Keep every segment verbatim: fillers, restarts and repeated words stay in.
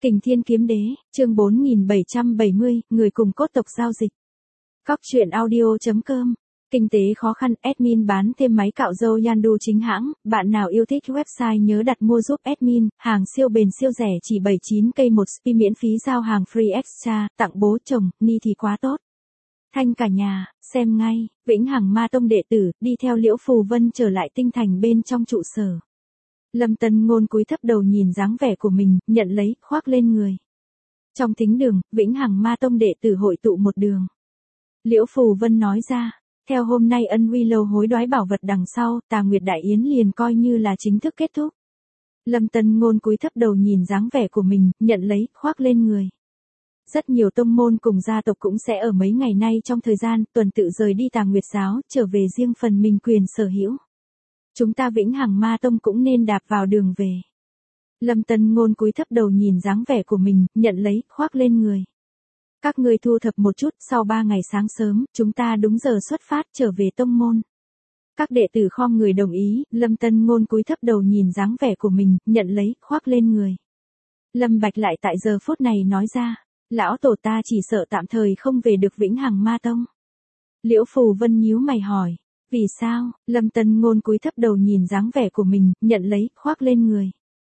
Kình Thiên Kiếm Đế, chương bốn nghìn bảy trăm bảy mươi, người cùng cốt tộc giao dịch. Cóc truyện audio.com. Kinh tế khó khăn, admin bán thêm máy cạo râu Yandu chính hãng, bạn nào yêu thích website nhớ đặt mua giúp admin, hàng siêu bền siêu rẻ chỉ bảy mươi chín k một spi miễn phí giao hàng free extra, tặng bố chồng, ni thì quá tốt. Thanh cả nhà, xem ngay, Vĩnh Hằng Ma Tông đệ tử, đi theo Liễu Phù Vân trở lại tinh thành bên trong trụ sở. Lâm Tân Ngôn cúi thấp đầu nhìn dáng vẻ của mình, nhận lấy, khoác lên người. Trong thính đường, Vĩnh Hằng Ma Tông đệ tử hội tụ một đường. Liễu Phù Vân nói ra, theo hôm nay ân uy lâu hối đoái bảo vật đằng sau, Tà Nguyệt Đại Yến liền coi như là chính thức kết thúc. Lâm Tân Ngôn cúi thấp đầu nhìn dáng vẻ của mình, nhận lấy, khoác lên người. Rất nhiều tông môn cùng gia tộc cũng sẽ ở mấy ngày nay trong thời gian tuần tự rời đi Tà Nguyệt giáo, trở về riêng phần mình quyền sở hữu. Chúng ta Vĩnh Hằng Ma Tông cũng nên đạp vào đường về. Lâm Tân Ngôn cúi thấp đầu nhìn dáng vẻ của mình, nhận lấy, khoác lên người. Các ngươi thu thập một chút, sau ba ngày sáng sớm, chúng ta đúng giờ xuất phát trở về tông môn. Các đệ tử khom người đồng ý, Lâm Tân Ngôn cúi thấp đầu nhìn dáng vẻ của mình, nhận lấy, khoác lên người. Lâm Bạch lại tại giờ phút này nói ra, lão tổ ta chỉ sợ tạm thời không về được Vĩnh Hằng Ma Tông. Liễu Phù Vân nhíu mày hỏi, vì sao? Lâm Tân Ngôn cúi thấp đầu nhìn dáng vẻ của mình, nhận lấy, khoác lên người.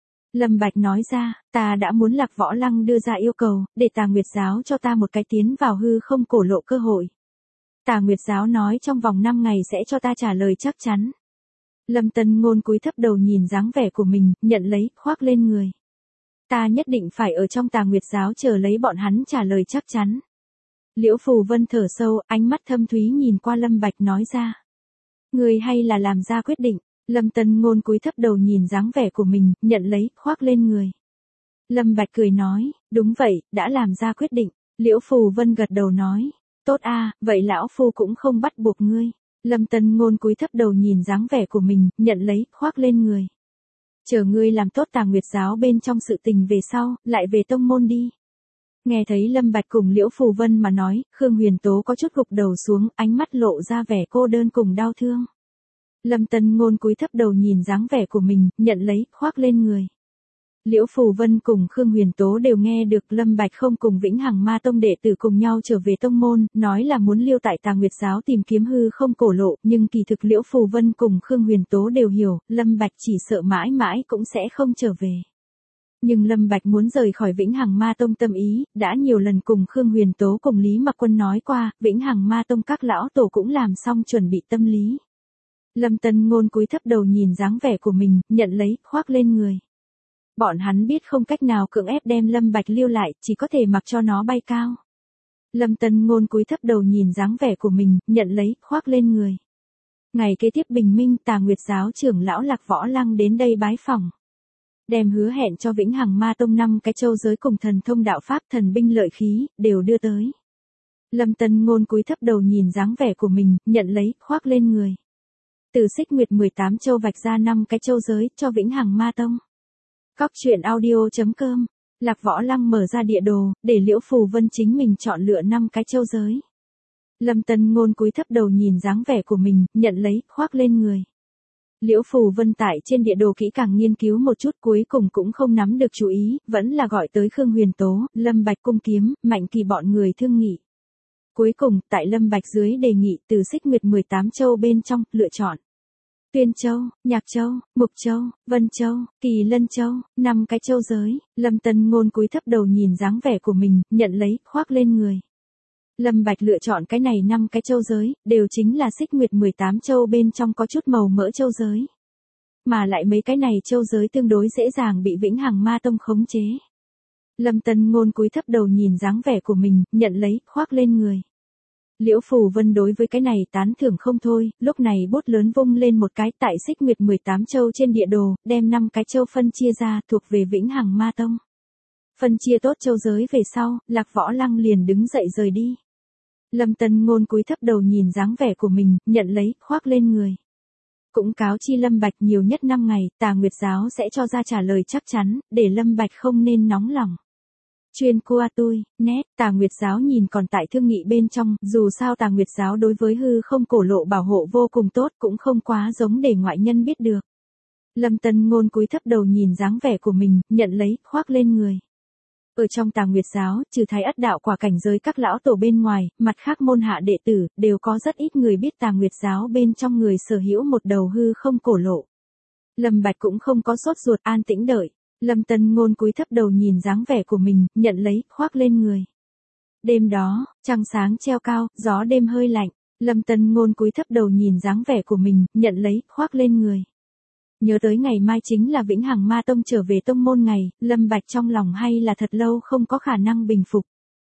Lâm Bạch nói ra, ta đã muốn Lạc Võ Lăng đưa ra yêu cầu, để Tà Nguyệt giáo cho ta một cái tiến vào hư không cổ lộ cơ hội. Tà Nguyệt giáo nói trong vòng năm ngày sẽ cho ta trả lời chắc chắn. Lâm Tân Ngôn cúi thấp đầu nhìn dáng vẻ của mình, nhận lấy, khoác lên người. Ta nhất định phải ở trong Tà Nguyệt giáo chờ lấy bọn hắn trả lời chắc chắn. Liễu Phù Vân thở sâu, ánh mắt thâm thúy nhìn qua Lâm Bạch nói ra. Người hay là làm ra quyết định. Lâm Tân Ngôn cúi thấp đầu nhìn dáng vẻ của mình, nhận lấy, khoác lên người. Lâm Bạch cười nói, đúng vậy, đã làm ra quyết định. Liễu Phù Vân gật đầu nói, tốt a, vậy lão phu cũng không bắt buộc ngươi. Lâm Tân Ngôn cúi thấp đầu nhìn dáng vẻ của mình, nhận lấy, khoác lên người. Chờ ngươi làm tốt Tà Nguyệt giáo bên trong sự tình về sau, lại về tông môn đi. Nghe thấy Lâm Bạch cùng Liễu Phù Vân mà nói, Khương Huyền Tố có chút gục đầu xuống, ánh mắt lộ ra vẻ cô đơn cùng đau thương. Lâm Tân Ngôn cúi thấp đầu nhìn dáng vẻ của mình, nhận lấy, khoác lên người. Liễu Phù Vân cùng Khương Huyền Tố đều nghe được Lâm Bạch không cùng Vĩnh Hằng Ma Tông đệ tử cùng nhau trở về tông môn, nói là muốn lưu tại Tà Nguyệt giáo tìm kiếm hư không cổ lộ, nhưng kỳ thực Liễu Phù Vân cùng Khương Huyền Tố đều hiểu, Lâm Bạch chỉ sợ mãi mãi cũng sẽ không trở về. Nhưng Lâm Bạch muốn rời khỏi Vĩnh Hằng Ma Tông tâm ý, đã nhiều lần cùng Khương Huyền Tố cùng Lý Mặc Quân nói qua, Vĩnh Hằng Ma Tông các lão tổ cũng làm xong chuẩn bị tâm lý. Lâm Tân Ngôn cúi thấp đầu nhìn dáng vẻ của mình, nhận lấy, khoác lên người. Bọn hắn biết không cách nào cưỡng ép đem Lâm Bạch lưu lại, chỉ có thể mặc cho nó bay cao. Lâm Tân Ngôn cúi thấp đầu nhìn dáng vẻ của mình, nhận lấy, khoác lên người. Ngày kế tiếp bình minh, Tà Nguyệt giáo trưởng lão Lạc Võ Lăng đến đây bái phỏng. Đem hứa hẹn cho Vĩnh Hằng Ma Tông năm cái châu giới cùng thần thông đạo pháp thần binh lợi khí, đều đưa tới. Lâm Tân Ngôn cúi thấp đầu nhìn dáng vẻ của mình, nhận lấy, khoác lên người. Từ Xích Nguyệt mười tám châu vạch ra năm cái châu giới, cho Vĩnh Hằng Ma Tông. Cóc truyện audio.com. Lạc Võ Lăng mở ra địa đồ, để Liễu Phù Vân chính mình chọn lựa năm cái châu giới. Lâm Tân Ngôn cúi thấp đầu nhìn dáng vẻ của mình, nhận lấy, khoác lên người. Liễu Phù Vân tại trên địa đồ kỹ càng nghiên cứu một chút, cuối cùng cũng không nắm được chú ý, vẫn là gọi tới Khương Huyền Tố, Lâm Bạch cung kiếm, Mạnh Kỳ bọn người thương nghị. Cuối cùng, tại Lâm Bạch dưới đề nghị từ Xích Nguyệt mười tám châu bên trong, lựa chọn. Tuyên Châu, Nhạc Châu, Mục Châu, Vân Châu, Kỳ Lân Châu, năm cái châu giới. Lâm Tân Ngôn cúi thấp đầu nhìn dáng vẻ của mình, nhận lấy, khoác lên người. Lâm Bạch lựa chọn cái này năm cái châu giới, đều chính là Xích Nguyệt mười tám châu bên trong có chút màu mỡ châu giới. Mà lại mấy cái này châu giới tương đối dễ dàng bị Vĩnh Hằng Ma Tông khống chế. Lâm Tân Ngôn cúi thấp đầu nhìn dáng vẻ của mình, nhận lấy, khoác lên người. Liễu Phù Vân đối với cái này tán thưởng không thôi, lúc này bút lớn vung lên một cái tại Xích Nguyệt mười tám châu trên địa đồ, đem năm cái châu phân chia ra thuộc về Vĩnh Hằng Ma Tông. Phân chia tốt châu giới về sau, Lạc Võ Lăng liền đứng dậy rời đi. Lâm Tân Ngôn cúi thấp đầu nhìn dáng vẻ của mình, nhận lấy, khoác lên người. Cũng cáo chi Lâm Bạch nhiều nhất năm ngày, Tà Nguyệt giáo sẽ cho ra trả lời chắc chắn, để Lâm Bạch không nên nóng lòng. Chuyên qua tôi, nét, Tà Nguyệt giáo nhìn còn tại thương nghị bên trong, dù sao Tà Nguyệt giáo đối với hư không cổ lộ bảo hộ vô cùng tốt, cũng không quá giống để ngoại nhân biết được. Lâm Tân Ngôn cúi thấp đầu nhìn dáng vẻ của mình, nhận lấy, khoác lên người. Ở trong Tà Nguyệt giáo, trừ Thái Ất đạo quả cảnh giới các lão tổ bên ngoài, mặt khác môn hạ đệ tử, đều có rất ít người biết Tà Nguyệt giáo bên trong người sở hữu một đầu hư không cổ lộ. Lâm Bạch cũng không có sốt ruột, an tĩnh đợi. Lâm Tân Ngôn cúi thấp đầu nhìn dáng vẻ của mình, nhận lấy, khoác lên người. Đêm đó, trăng sáng treo cao, gió đêm hơi lạnh. Lâm Tân Ngôn cúi thấp đầu nhìn dáng vẻ của mình, nhận lấy, khoác lên người. Nhớ tới ngày mai chính là Vĩnh Hằng Ma Tông trở về tông môn ngày, Lâm Bạch trong lòng hay là thật lâu không có khả năng bình phục.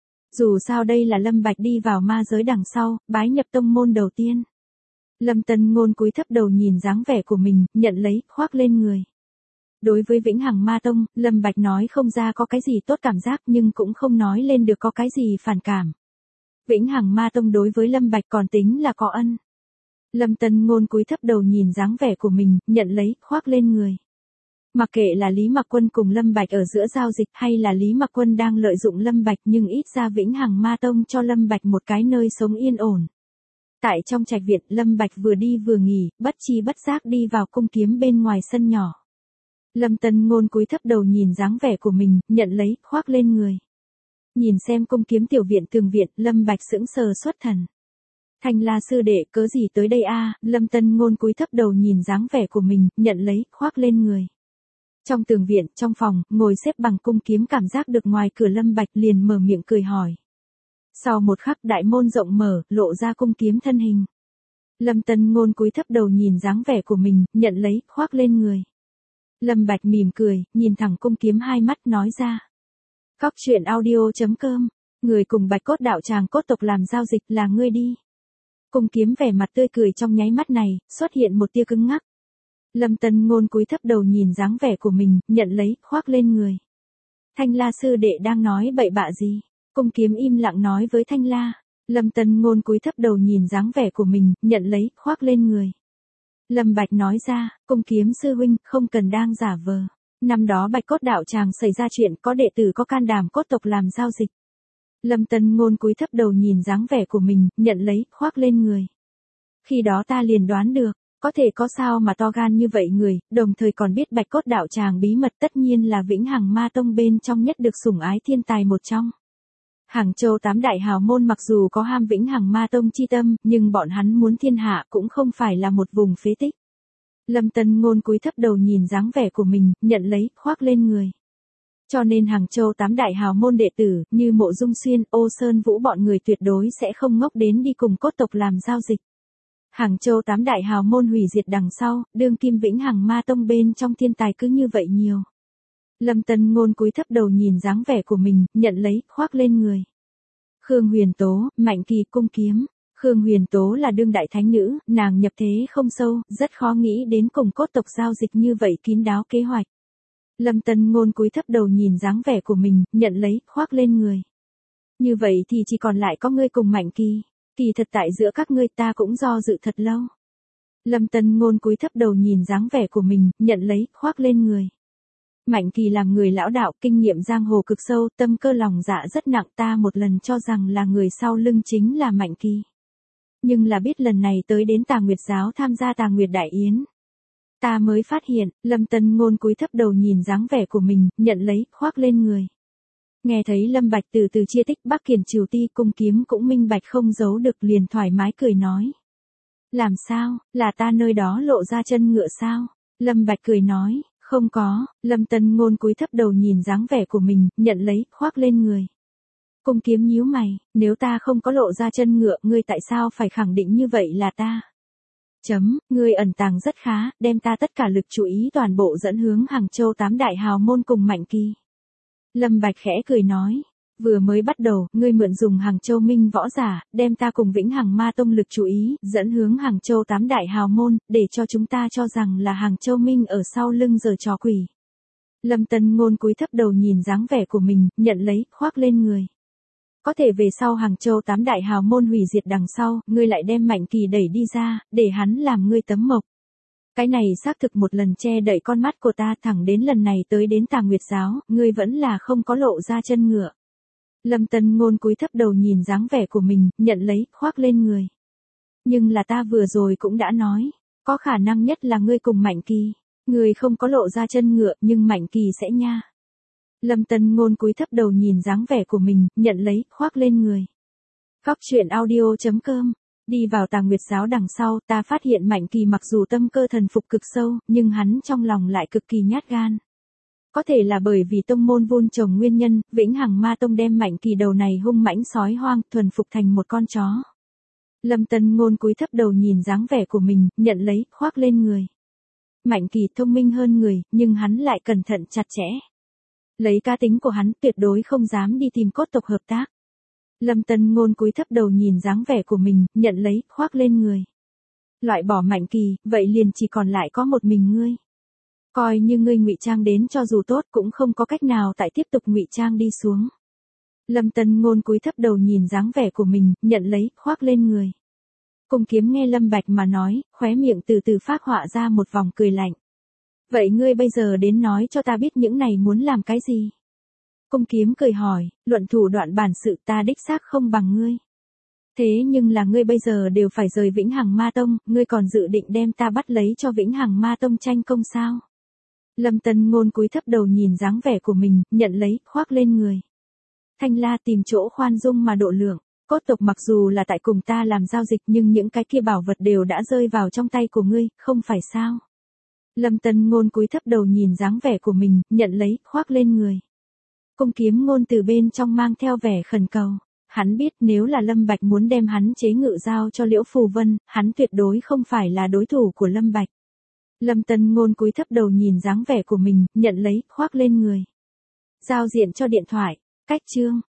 Dù sao đây là Lâm Bạch đi vào ma giới đằng sau, bái nhập tông môn đầu tiên. Lâm Tân Ngôn cúi thấp đầu nhìn dáng vẻ của mình, nhận lấy, khoác lên người. Đối với Vĩnh Hằng Ma Tông, Lâm Bạch nói không ra có cái gì tốt cảm giác nhưng cũng không nói lên được có cái gì phản cảm. Vĩnh Hằng Ma Tông đối với Lâm Bạch còn tính là có ân. Lâm Tân Ngôn cúi thấp đầu nhìn dáng vẻ của mình, nhận lấy, khoác lên người. Mặc kệ là Lý Mặc Quân cùng Lâm Bạch ở giữa giao dịch hay là Lý Mặc Quân đang lợi dụng Lâm Bạch nhưng ít ra Vĩnh Hằng Ma Tông cho Lâm Bạch một cái nơi sống yên ổn. Tại trong trạch viện, Lâm Bạch vừa đi vừa nghỉ, bất chi bất giác đi vào cung kiếm bên ngoài sân nhỏ. Lâm Tân Ngôn cúi thấp đầu nhìn dáng vẻ của mình, nhận lấy, khoác lên người. Nhìn xem cung kiếm tiểu viện tường viện, Lâm Bạch sững sờ xuất thần. Thanh La sư đệ, cớ gì tới đây a? Lâm Tân Ngôn cúi thấp đầu nhìn dáng vẻ của mình, nhận lấy, khoác lên người. Trong tường viện, trong phòng, ngồi xếp bằng cung kiếm cảm giác được ngoài cửa Lâm Bạch liền mở miệng cười hỏi. Sau một khắc đại môn rộng mở, lộ ra cung kiếm thân hình. Lâm Tân Ngôn cúi thấp đầu nhìn dáng vẻ của mình, nhận lấy, khoác lên người. Lâm Bạch mỉm cười, nhìn thẳng cung kiếm hai mắt nói ra. Cóc truyện audio chấm com, người cùng Bạch Cốt đạo tràng cốt tộc làm giao dịch là ngươi đi. Cung kiếm vẻ mặt tươi cười trong nháy mắt này, xuất hiện một tia cứng ngắc. Lâm Tân Ngôn cúi thấp đầu nhìn dáng vẻ của mình, nhận lấy, khoác lên người. Thanh La sư đệ đang nói bậy bạ gì? Cung kiếm im lặng nói với Thanh La. Lâm Tân Ngôn cúi thấp đầu nhìn dáng vẻ của mình, nhận lấy, khoác lên người. Lâm Bạch nói ra, cung kiếm sư huynh, không cần đang giả vờ. Năm đó Bạch Cốt đạo tràng xảy ra chuyện có đệ tử có can đảm cốt tộc làm giao dịch. Lâm Tân Ngôn cúi thấp đầu nhìn dáng vẻ của mình, nhận lấy, khoác lên người. Khi đó ta liền đoán được, có thể có sao mà to gan như vậy người, đồng thời còn biết Bạch Cốt đạo tràng bí mật tất nhiên là Vĩnh Hằng Ma Tông bên trong nhất được sủng ái thiên tài một trong. Hàng Châu tám đại hào môn mặc dù có ham Vĩnh Hằng Ma Tông chi tâm, nhưng bọn hắn muốn thiên hạ cũng không phải là một vùng phế tích. Lâm Tân Ngôn cúi thấp đầu nhìn dáng vẻ của mình, nhận lấy, khoác lên người. Cho nên Hàng Châu tám đại hào môn đệ tử, như Mộ Dung Xuyên, Ô Sơn Vũ bọn người tuyệt đối sẽ không ngốc đến đi cùng cốt tộc làm giao dịch. Hàng Châu tám đại hào môn hủy diệt đằng sau, đương kim Vĩnh Hằng Ma Tông bên trong thiên tài cứ như vậy nhiều. Lâm Tân Ngôn cúi thấp đầu nhìn dáng vẻ của mình, nhận lấy, khoác lên người. Khương Huyền Tố, Mạnh Kỳ, cung kiếm. Khương Huyền Tố là đương đại thánh nữ, nàng nhập thế không sâu, rất khó nghĩ đến cùng cốt tộc giao dịch như vậy kín đáo kế hoạch. Lâm Tân Ngôn cúi thấp đầu nhìn dáng vẻ của mình, nhận lấy, khoác lên người. Như vậy thì chỉ còn lại có ngươi cùng Mạnh Kỳ. Kỳ thật tại giữa các ngươi ta cũng do dự thật lâu. Lâm Tân Ngôn cúi thấp đầu nhìn dáng vẻ của mình, nhận lấy, khoác lên người. Mạnh Kỳ làm người lão đạo, kinh nghiệm giang hồ cực sâu, tâm cơ lòng dạ rất nặng, ta một lần cho rằng là người sau lưng chính là Mạnh Kỳ. Nhưng là biết lần này tới đến Tà Nguyệt giáo tham gia Tà Nguyệt đại yến. Ta mới phát hiện, Lâm Tân Ngôn cúi thấp đầu nhìn dáng vẻ của mình, nhận lấy, khoác lên người. Nghe thấy Lâm Bạch từ từ chia tích Bắc Kiền Triều Ti, cung kiếm cũng minh bạch không giấu được liền thoải mái cười nói. Làm sao, là ta nơi đó lộ ra chân ngựa sao? Lâm Bạch cười nói, không có. Lâm Tân Ngôn cúi thấp đầu nhìn dáng vẻ của mình, nhận lấy, khoác lên người. Cung kiếm nhíu mày, nếu ta không có lộ ra chân ngựa, ngươi tại sao phải khẳng định như vậy là ta? Chấm, ngươi ẩn tàng rất khá, đem ta tất cả lực chú ý toàn bộ dẫn hướng Hàng Châu tám đại hào môn cùng Mạnh Kỳ. Lâm Bạch khẽ cười nói, vừa mới bắt đầu, ngươi mượn dùng Hàng Châu Minh võ giả, đem ta cùng Vĩnh Hằng Ma Tông lực chú ý, dẫn hướng Hàng Châu tám đại hào môn, để cho chúng ta cho rằng là Hàng Châu Minh ở sau lưng giở trò quỷ. Lâm Tân Ngôn cúi thấp đầu nhìn dáng vẻ của mình, nhận lấy, khoác lên người. Có thể về sau Hàng Châu tám đại hào môn hủy diệt đằng sau, ngươi lại đem Mạnh Kỳ đẩy đi ra, để hắn làm ngươi tấm mộc. Cái này xác thực một lần che đậy con mắt của ta, thẳng đến lần này tới đến Tà Nguyệt giáo, ngươi vẫn là không có lộ ra chân ngựa. Lâm Tân Ngôn cúi thấp đầu nhìn dáng vẻ của mình, nhận lấy, khoác lên người. Nhưng là ta vừa rồi cũng đã nói, có khả năng nhất là ngươi cùng Mạnh Kỳ. Ngươi không có lộ ra chân ngựa, nhưng Mạnh Kỳ sẽ nha. Lâm Tân Ngôn cúi thấp đầu nhìn dáng vẻ của mình, nhận lấy, khoác lên người. Cóc truyện audio chấm com. Đi vào Tà Nguyệt giáo đằng sau, ta phát hiện Mạnh Kỳ mặc dù tâm cơ thần phục cực sâu, nhưng hắn trong lòng lại cực kỳ nhát gan. Có thể là bởi vì tông môn vun trồng nguyên nhân, Vĩnh Hằng Ma Tông đem Mạnh Kỳ đầu này hung mãnh sói hoang, thuần phục thành một con chó. Lâm Tân Ngôn cúi thấp đầu nhìn dáng vẻ của mình, nhận lấy, khoác lên người. Mạnh Kỳ thông minh hơn người, nhưng hắn lại cẩn thận chặt chẽ. Lấy cá tính của hắn, tuyệt đối không dám đi tìm cốt tộc hợp tác. Lâm Tân Ngôn cúi thấp đầu nhìn dáng vẻ của mình, nhận lấy, khoác lên người. Loại bỏ Mạnh Kỳ, vậy liền chỉ còn lại có một mình ngươi. Coi như ngươi ngụy trang đến cho dù tốt cũng không có cách nào tại tiếp tục ngụy trang đi xuống. Lâm Tân Ngôn cúi thấp đầu nhìn dáng vẻ của mình, nhận lấy, khoác lên người. Cung Kiếm nghe Lâm Bạch mà nói, khóe miệng từ từ phác họa ra một vòng cười lạnh. Vậy ngươi bây giờ đến nói cho ta biết những này muốn làm cái gì? Cung Kiếm cười hỏi, luận thủ đoạn bản sự ta đích xác không bằng ngươi. Thế nhưng là ngươi bây giờ đều phải rời Vĩnh Hằng Ma Tông, ngươi còn dự định đem ta bắt lấy cho Vĩnh Hằng Ma Tông tranh công sao? Lâm Tân Ngôn cúi thấp đầu nhìn dáng vẻ của mình, nhận lấy, khoác lên người. Thanh La tìm chỗ khoan dung mà độ lượng, cốt tộc mặc dù là tại cùng ta làm giao dịch nhưng những cái kia bảo vật đều đã rơi vào trong tay của ngươi, không phải sao? Lâm Tân Ngôn cúi thấp đầu nhìn dáng vẻ của mình, nhận lấy, khoác lên người. Cung Kiếm ngôn từ bên trong mang theo vẻ khẩn cầu. Hắn biết nếu là Lâm Bạch muốn đem hắn chế ngự giao cho Liễu Phù Vân, hắn tuyệt đối không phải là đối thủ của Lâm Bạch. Lâm Tân Ngôn cúi thấp đầu nhìn dáng vẻ của mình, nhận lấy, khoác lên người. Giao diện cho điện thoại. Cách chương.